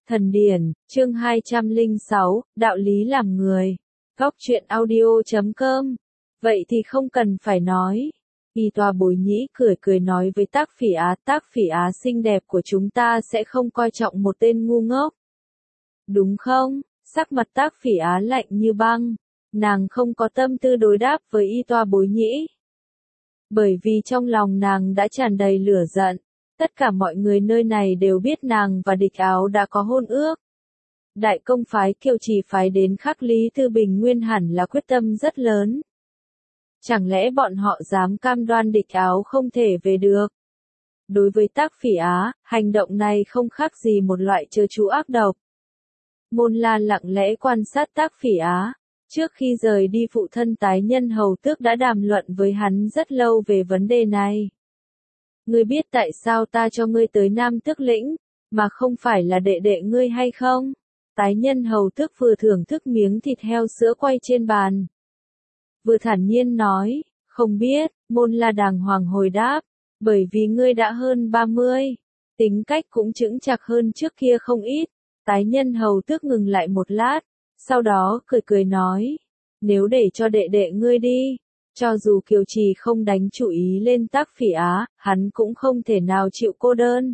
Thần điển, chương 206, đạo lý làm người. Góc truyện audio.com. Vậy thì không cần phải nói. Y Toa Bối Nhĩ cười nói với Tác Phỉ Á xinh đẹp của chúng ta sẽ không coi trọng một tên ngu ngốc. Đúng không? Sắc mặt Tác Phỉ Á lạnh như băng. Nàng không có tâm tư đối đáp với Y Toa Bối Nhĩ. Bởi vì trong lòng nàng đã tràn đầy lửa giận. Tất cả mọi người nơi này đều biết nàng và Địch Áo đã có hôn ước. Đại công phái Kiều Trì phái đến khắc Lý Tư Bình nguyên hẳn là quyết tâm rất lớn. Chẳng lẽ bọn họ dám cam đoan Địch Áo không thể về được? Đối với Tác Phỉ Á, hành động này không khác gì một loại trơ tru ác độc. Môn La lặng lẽ quan sát Tác Phỉ Á. Trước khi rời đi phụ thân tái nhân hầu tước đã đàm luận với hắn rất lâu về vấn đề này. Ngươi biết tại sao ta cho ngươi tới Nam Tước Lĩnh, mà không phải là đệ đệ ngươi hay không? Tái nhân hầu tước vừa thưởng thức miếng thịt heo sữa quay trên bàn. Vừa thản nhiên nói, không biết, Môn La đàng hoàng hồi đáp, bởi vì ngươi đã hơn 30, tính cách cũng chững chạc hơn trước kia không ít. Tái nhân hầu tước ngừng lại một lát, sau đó cười nói, nếu để cho đệ đệ ngươi đi. Cho dù Kiều Trì không đánh chủ ý lên Tác Phỉ Á, hắn cũng không thể nào chịu cô đơn.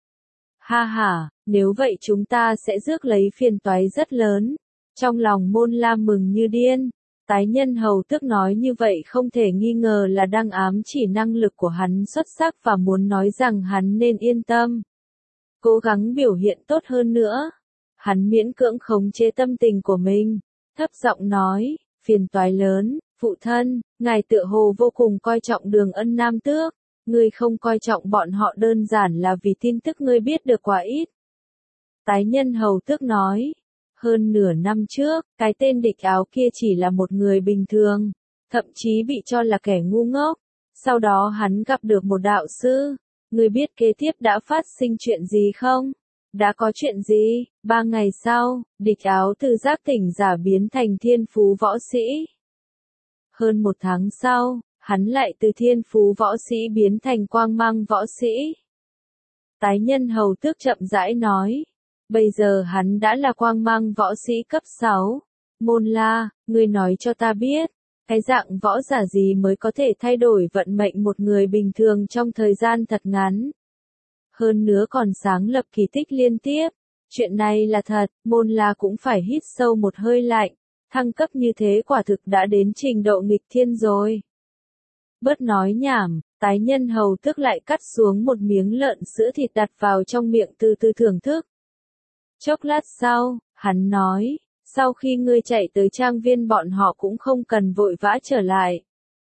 Ha ha, nếu vậy chúng ta sẽ rước lấy phiền toái rất lớn. Trong lòng Môn La mừng như điên. Tái nhân hầu tước nói như vậy không thể nghi ngờ là đang ám chỉ năng lực của hắn xuất sắc và muốn nói rằng hắn nên yên tâm. Cố gắng biểu hiện tốt hơn nữa. Hắn miễn cưỡng khống chế tâm tình của mình. Thấp giọng nói, phiền toái lớn. Phụ thân, ngài tựa hồ vô cùng coi trọng Đường Ân Nam Tước, ngươi không coi trọng bọn họ đơn giản là vì tin tức ngươi biết được quá ít. Tái nhân hầu tước nói, hơn nửa năm trước, cái tên Địch Áo kia chỉ là một người bình thường, thậm chí bị cho là kẻ ngu ngốc. Sau đó hắn gặp được một đạo sư, ngươi biết kế tiếp đã phát sinh chuyện gì không? Đã có chuyện gì? 3 ngày sau, Địch Áo từ giác tỉnh giả biến thành thiên phú võ sĩ. Hơn 1 tháng sau, hắn lại từ thiên phú võ sĩ biến thành quang mang võ sĩ. Tái nhân hầu tước chậm rãi nói, bây giờ hắn đã là quang mang võ sĩ cấp 6. Môn La, ngươi nói cho ta biết, cái dạng võ giả gì mới có thể thay đổi vận mệnh một người bình thường trong thời gian thật ngắn. Hơn nữa còn sáng lập kỳ tích liên tiếp. Chuyện này là thật, Môn La cũng phải hít sâu một hơi lạnh. Thăng cấp như thế quả thực đã đến trình độ nghịch thiên rồi. Bớt nói nhảm, tái nhân hầu tước lại cắt xuống một miếng lợn sữa thịt đặt vào trong miệng từ từ thưởng thức. Chốc lát sau, hắn nói, sau khi ngươi chạy tới trang viên bọn họ cũng không cần vội vã trở lại.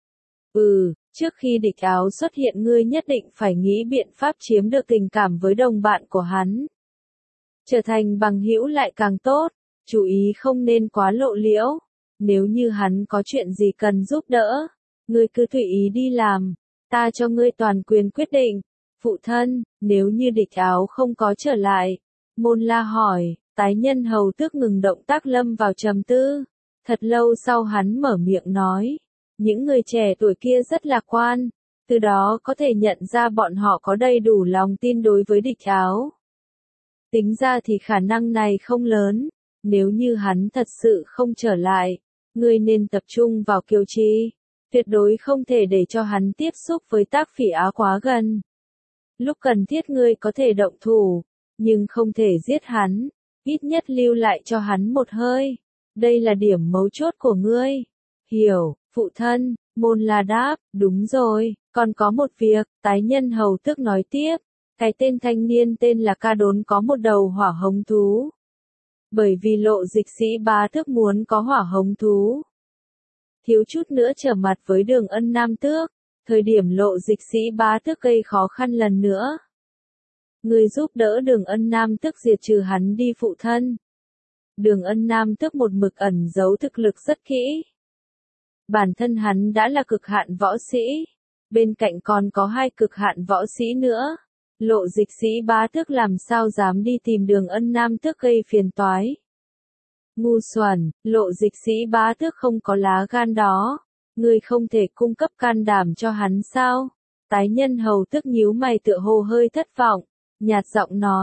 Trước khi Địch Áo xuất hiện ngươi nhất định phải nghĩ biện pháp chiếm được tình cảm với đồng bạn của hắn. Trở thành bằng hữu lại càng tốt. Chú ý không nên quá lộ liễu. Nếu như hắn có chuyện gì cần giúp đỡ, ngươi cứ tùy ý đi làm. Ta cho ngươi toàn quyền quyết định. Phụ thân, nếu như Địch Áo không có trở lại. Môn La hỏi, tái nhân hầu tước ngừng động tác lâm vào trầm tư. Thật lâu sau hắn mở miệng nói. Những người trẻ tuổi kia rất lạc quan. Từ đó có thể nhận ra bọn họ có đầy đủ lòng tin đối với Địch Áo. Tính ra thì khả năng này không lớn. Nếu như hắn thật sự không trở lại, ngươi nên tập trung vào Kiều Trì. Tuyệt đối không thể để cho hắn tiếp xúc với Tác Phỉ Á quá gần. Lúc cần thiết ngươi có thể động thủ, nhưng không thể giết hắn. Ít nhất lưu lại cho hắn một hơi. Đây là điểm mấu chốt của ngươi. Hiểu, phụ thân, Môn La đáp, đúng rồi, còn có một việc, tái nhân hầu tước nói tiếp. Cái tên thanh niên tên là Ca Đốn có một đầu hỏa hống thú. Bởi vì Lộ Dịch Sĩ Bá Tước muốn có hỏa hống thú. Thiếu chút nữa trở mặt với Đường Ân Nam Tước, thời điểm Lộ Dịch Sĩ Bá Tước gây khó khăn lần nữa. Người giúp đỡ Đường Ân Nam Tước diệt trừ hắn đi phụ thân. Đường Ân Nam Tước một mực ẩn giấu thực lực rất kỹ. Bản thân hắn đã là cực hạn võ sĩ, bên cạnh còn có 2 cực hạn võ sĩ nữa. Lộ Dịch Sĩ Bá Tước làm sao dám đi tìm Đường Ân Nam Tước gây phiền toái. Ngu xuẩn, Lộ Dịch Sĩ Bá Tước không có lá gan đó. Ngươi không thể cung cấp can đảm cho hắn sao? Tái nhân hầu tước nhíu mày tựa hồ hơi thất vọng. Nhạt giọng nói,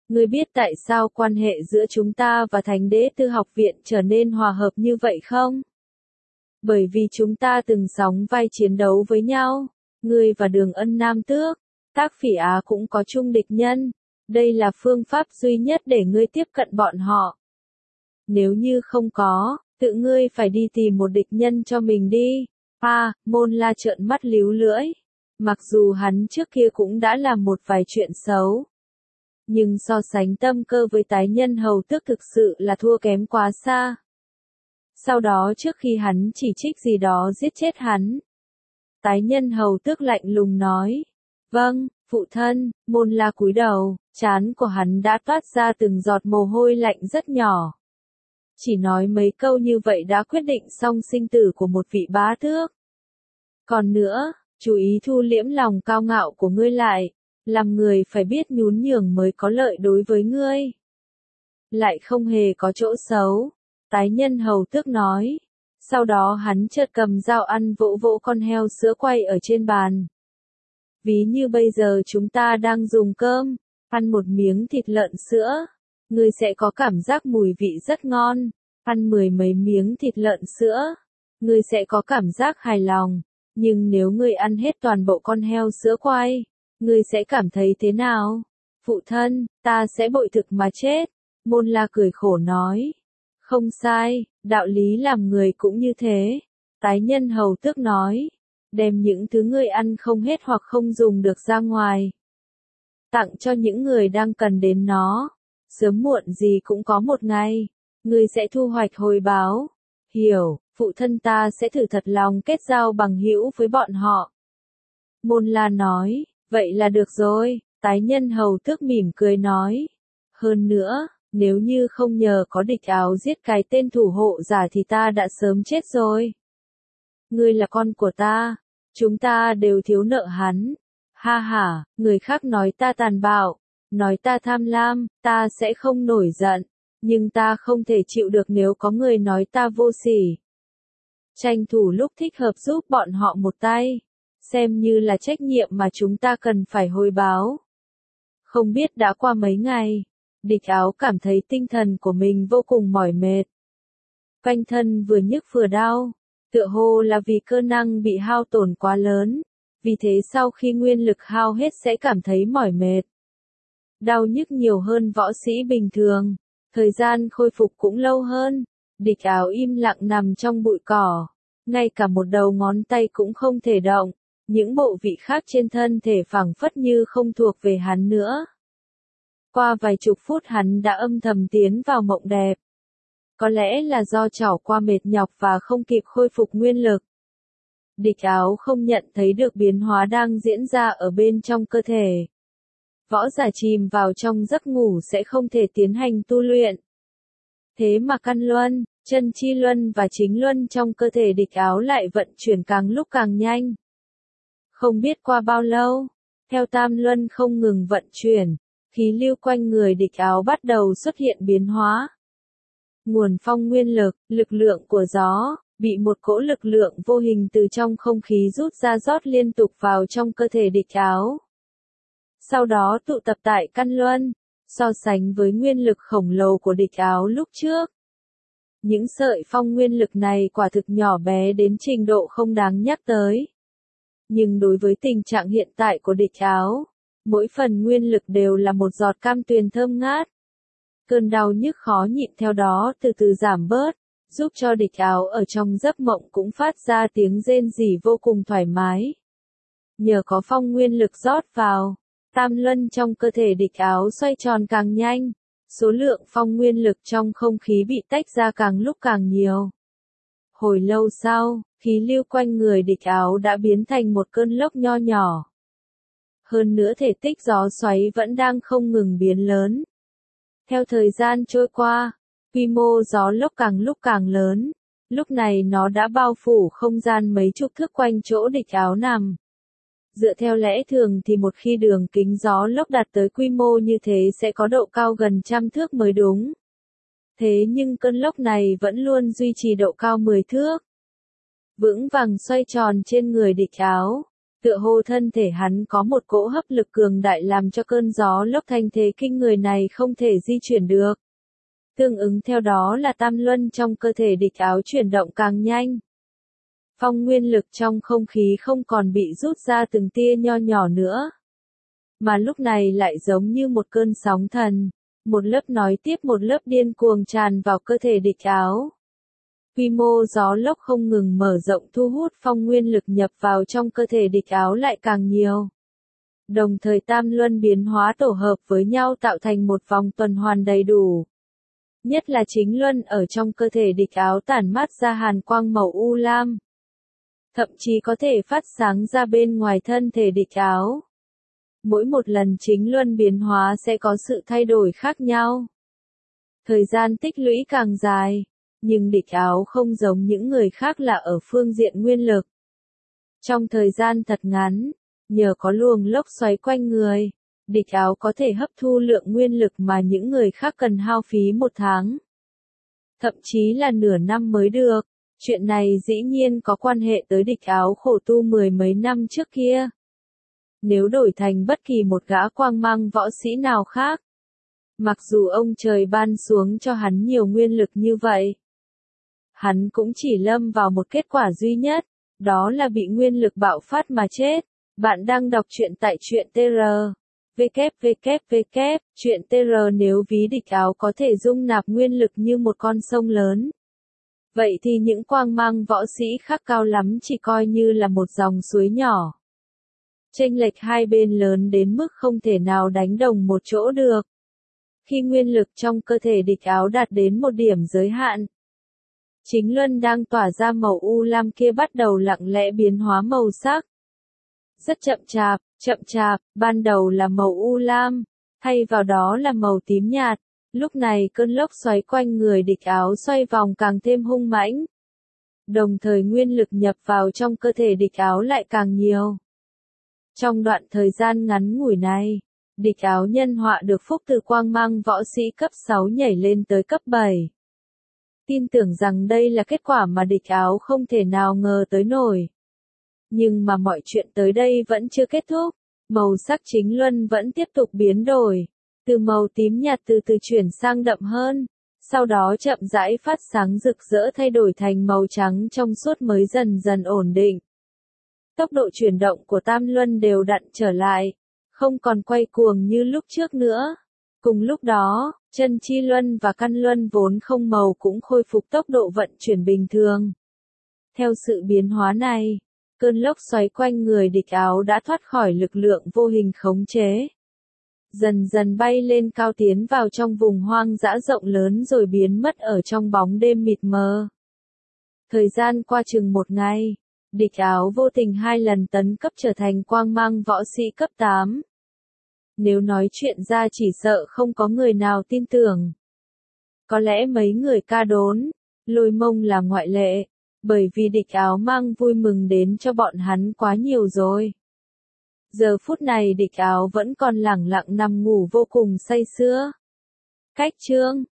Ngươi biết tại sao quan hệ giữa chúng ta và Thánh Đế Tư Học Viện trở nên hòa hợp như vậy không? Bởi vì chúng ta từng sóng vai chiến đấu với nhau, ngươi và Đường Ân Nam Tước, Tác Phỉ Á cũng có chung địch nhân. Đây là phương pháp duy nhất để ngươi tiếp cận bọn họ. Nếu như không có, tự ngươi phải đi tìm một địch nhân cho mình đi. Môn La trợn mắt líu lưỡi. Mặc dù hắn trước kia cũng đã làm một vài chuyện xấu. Nhưng so sánh Tâm Cơ với Tái Nhân Hầu Tước thực sự là thua kém quá xa. Sau đó trước khi hắn chỉ trích gì đó giết chết hắn. Tái Nhân Hầu Tước lạnh lùng nói. Vâng, phụ thân. Môn La cúi đầu, trán của hắn đã toát ra từng giọt mồ hôi lạnh rất nhỏ. Chỉ nói mấy câu như vậy đã quyết định xong sinh tử của một vị bá tước. Còn nữa, chú ý thu liễm lòng cao ngạo của ngươi lại, làm người phải biết nhún nhường mới có lợi đối với ngươi. Lại không hề có chỗ xấu, Tái Nhân Hầu Tước nói. Sau đó hắn chợt cầm dao ăn vỗ vỗ con heo sữa quay ở trên bàn. Ví như bây giờ chúng ta đang dùng cơm, ăn một miếng thịt lợn sữa, ngươi sẽ có cảm giác mùi vị rất ngon. Ăn 10 mấy miếng thịt lợn sữa, ngươi sẽ có cảm giác hài lòng. Nhưng nếu ngươi ăn hết toàn bộ con heo sữa quay, ngươi sẽ cảm thấy thế nào? Phụ thân, ta sẽ bội thực mà chết. Môn La cười khổ nói. Không sai, đạo lý làm người cũng như thế. Tái Nhân Hầu Tước nói. Đem những thứ ngươi ăn không hết hoặc không dùng được ra ngoài. Tặng cho những người đang cần đến nó. Sớm muộn gì cũng có một ngày. Ngươi sẽ thu hoạch hồi báo. Hiểu, phụ thân ta sẽ thử thật lòng kết giao bằng hữu với bọn họ. Môn La nói, vậy là được rồi. Tái Nhân Hầu Tước mỉm cười nói. Hơn nữa, nếu như không nhờ có Địch Áo giết cái tên thủ hộ giả thì ta đã sớm chết rồi. Ngươi là con của ta, chúng ta đều thiếu nợ hắn. Ha ha, người khác nói ta tàn bạo, nói ta tham lam, ta sẽ không nổi giận, nhưng ta không thể chịu được nếu có người nói ta vô sỉ. Tranh thủ lúc thích hợp giúp bọn họ một tay, xem như là trách nhiệm mà chúng ta cần phải hồi báo. Không biết đã qua mấy ngày, Địch Áo cảm thấy tinh thần của mình vô cùng mỏi mệt. Quanh thân vừa nhức vừa đau. Tựa hồ là vì cơ năng bị hao tổn quá lớn, vì thế sau khi nguyên lực hao hết sẽ cảm thấy mỏi mệt. Đau nhức nhiều hơn võ sĩ bình thường, thời gian khôi phục cũng lâu hơn. Địch Áo im lặng nằm trong bụi cỏ, ngay cả một đầu ngón tay cũng không thể động, những bộ vị khác trên thân thể phảng phất như không thuộc về hắn nữa. Qua vài chục phút hắn đã âm thầm tiến vào mộng đẹp. Có lẽ là do trải qua mệt nhọc và không kịp khôi phục nguyên lực. Địch Áo không nhận thấy được biến hóa đang diễn ra ở bên trong cơ thể. Võ giả chìm vào trong giấc ngủ sẽ không thể tiến hành tu luyện. Thế mà căn luân, chân chi luân và chính luân trong cơ thể Địch Áo lại vận chuyển càng lúc càng nhanh. Không biết qua bao lâu, theo tam luân không ngừng vận chuyển, khí lưu quanh người Địch Áo bắt đầu xuất hiện biến hóa. Nguồn phong nguyên lực, lực lượng của gió, bị một cỗ lực lượng vô hình từ trong không khí rút ra rót liên tục vào trong cơ thể Địch Áo. Sau đó tụ tập tại căn luân, so sánh với nguyên lực khổng lồ của Địch Áo lúc trước. Những sợi phong nguyên lực này quả thực nhỏ bé đến trình độ không đáng nhắc tới. Nhưng đối với tình trạng hiện tại của Địch Áo, mỗi phần nguyên lực đều là một giọt cam tuyền thơm ngát. Cơn đau nhức khó nhịn theo đó từ từ giảm bớt, giúp cho Địch Áo ở trong giấc mộng cũng phát ra tiếng rên rỉ vô cùng thoải mái. Nhờ có phong nguyên lực rót vào, tam luân trong cơ thể Địch Áo xoay tròn càng nhanh, số lượng phong nguyên lực trong không khí bị tách ra càng lúc càng nhiều. Hồi lâu sau, khí lưu quanh người Địch Áo đã biến thành một cơn lốc nho nhỏ. Hơn nữa thể tích gió xoáy vẫn đang không ngừng biến lớn. Theo thời gian trôi qua, quy mô gió lốc càng lúc càng lớn, lúc này nó đã bao phủ không gian mấy chục thước quanh chỗ Địch Áo nằm. Dựa theo lẽ thường thì một khi đường kính gió lốc đạt tới quy mô như thế sẽ có độ cao gần 100 thước mới đúng. Thế nhưng cơn lốc này vẫn luôn duy trì độ cao 10 thước. Vững vàng xoay tròn trên người Địch Áo, Tựa hồ thân thể hắn có một cỗ hấp lực cường đại làm cho cơn gió lốc thanh thế kinh người này không thể di chuyển được. Tương ứng theo đó là tam luân trong cơ thể địch áo chuyển động càng nhanh. Phong nguyên lực trong không khí không còn bị rút ra từng tia nho nhỏ nữa. Mà lúc này lại giống như một cơn sóng thần, một lớp nói tiếp một lớp điên cuồng tràn vào cơ thể địch áo. Quy mô gió lốc không ngừng mở rộng thu hút phong nguyên lực nhập vào trong cơ thể địch áo lại càng nhiều. Đồng thời tam luân biến hóa tổ hợp với nhau tạo thành một vòng tuần hoàn đầy đủ. Nhất là chính luân ở trong cơ thể địch áo tản mát ra hàn quang màu u lam. Thậm chí có thể phát sáng ra bên ngoài thân thể địch áo. Mỗi một lần chính luân biến hóa sẽ có sự thay đổi khác nhau. Thời gian tích lũy càng dài, nhưng địch áo không giống những người khác là ở phương diện nguyên lực. Trong thời gian thật ngắn, nhờ có luồng lốc xoáy quanh người, địch áo có thể hấp thu lượng nguyên lực mà những người khác cần hao phí một tháng. Thậm chí là nửa năm mới được. Chuyện này dĩ nhiên có quan hệ tới địch áo khổ tu mười mấy năm trước kia. Nếu đổi thành bất kỳ một gã quang mang võ sĩ nào khác, mặc dù ông trời ban xuống cho hắn nhiều nguyên lực như vậy, hắn cũng chỉ lâm vào một kết quả duy nhất, đó là bị nguyên lực bạo phát mà chết. Bạn đang đọc truyện tại truyện TR. www. Truyện TR. Nếu ví địch áo có thể dung nạp nguyên lực như một con sông lớn, vậy thì những quang mang võ sĩ khác cao lắm chỉ coi như là một dòng suối nhỏ. Chênh lệch hai bên lớn đến mức không thể nào đánh đồng một chỗ được. Khi nguyên lực trong cơ thể địch áo đạt đến một điểm giới hạn, chính luân đang tỏa ra màu u lam kia bắt đầu lặng lẽ biến hóa màu sắc. Rất chậm chạp, ban đầu là màu u lam, thay vào đó là màu tím nhạt. Lúc này cơn lốc xoáy quanh người địch áo xoay vòng càng thêm hung mãnh. Đồng thời nguyên lực nhập vào trong cơ thể địch áo lại càng nhiều. Trong đoạn thời gian ngắn ngủi này, địch áo nhân họa được phúc từ quang mang võ sĩ cấp 6 nhảy lên tới cấp 7. Tin tưởng rằng đây là kết quả mà địch áo không thể nào ngờ tới nổi. Nhưng mà mọi chuyện tới đây vẫn chưa kết thúc, màu sắc chính luân vẫn tiếp tục biến đổi. Từ màu tím nhạt từ từ chuyển sang đậm hơn, sau đó chậm rãi phát sáng rực rỡ thay đổi thành màu trắng trong suốt mới dần dần ổn định. Tốc độ chuyển động của tam luân đều đặn trở lại, không còn quay cuồng như lúc trước nữa. Cùng lúc đó, chân chi luân và căn luân vốn không màu cũng khôi phục tốc độ vận chuyển bình thường. Theo sự biến hóa này, cơn lốc xoáy quanh người địch áo đã thoát khỏi lực lượng vô hình khống chế. Dần dần bay lên cao tiến vào trong vùng hoang dã rộng lớn rồi biến mất ở trong bóng đêm mịt mờ. Thời gian qua chừng một ngày, địch áo vô tình 2 lần tấn cấp trở thành quang mang võ sĩ cấp 8. Nếu nói chuyện ra chỉ sợ không có người nào tin tưởng. Có lẽ mấy người ca đốn, Lôi Mông là ngoại lệ, bởi vì địch áo mang vui mừng đến cho bọn hắn quá nhiều rồi. Giờ phút này địch áo vẫn còn lẳng lặng nằm ngủ vô cùng say sưa. Cách chương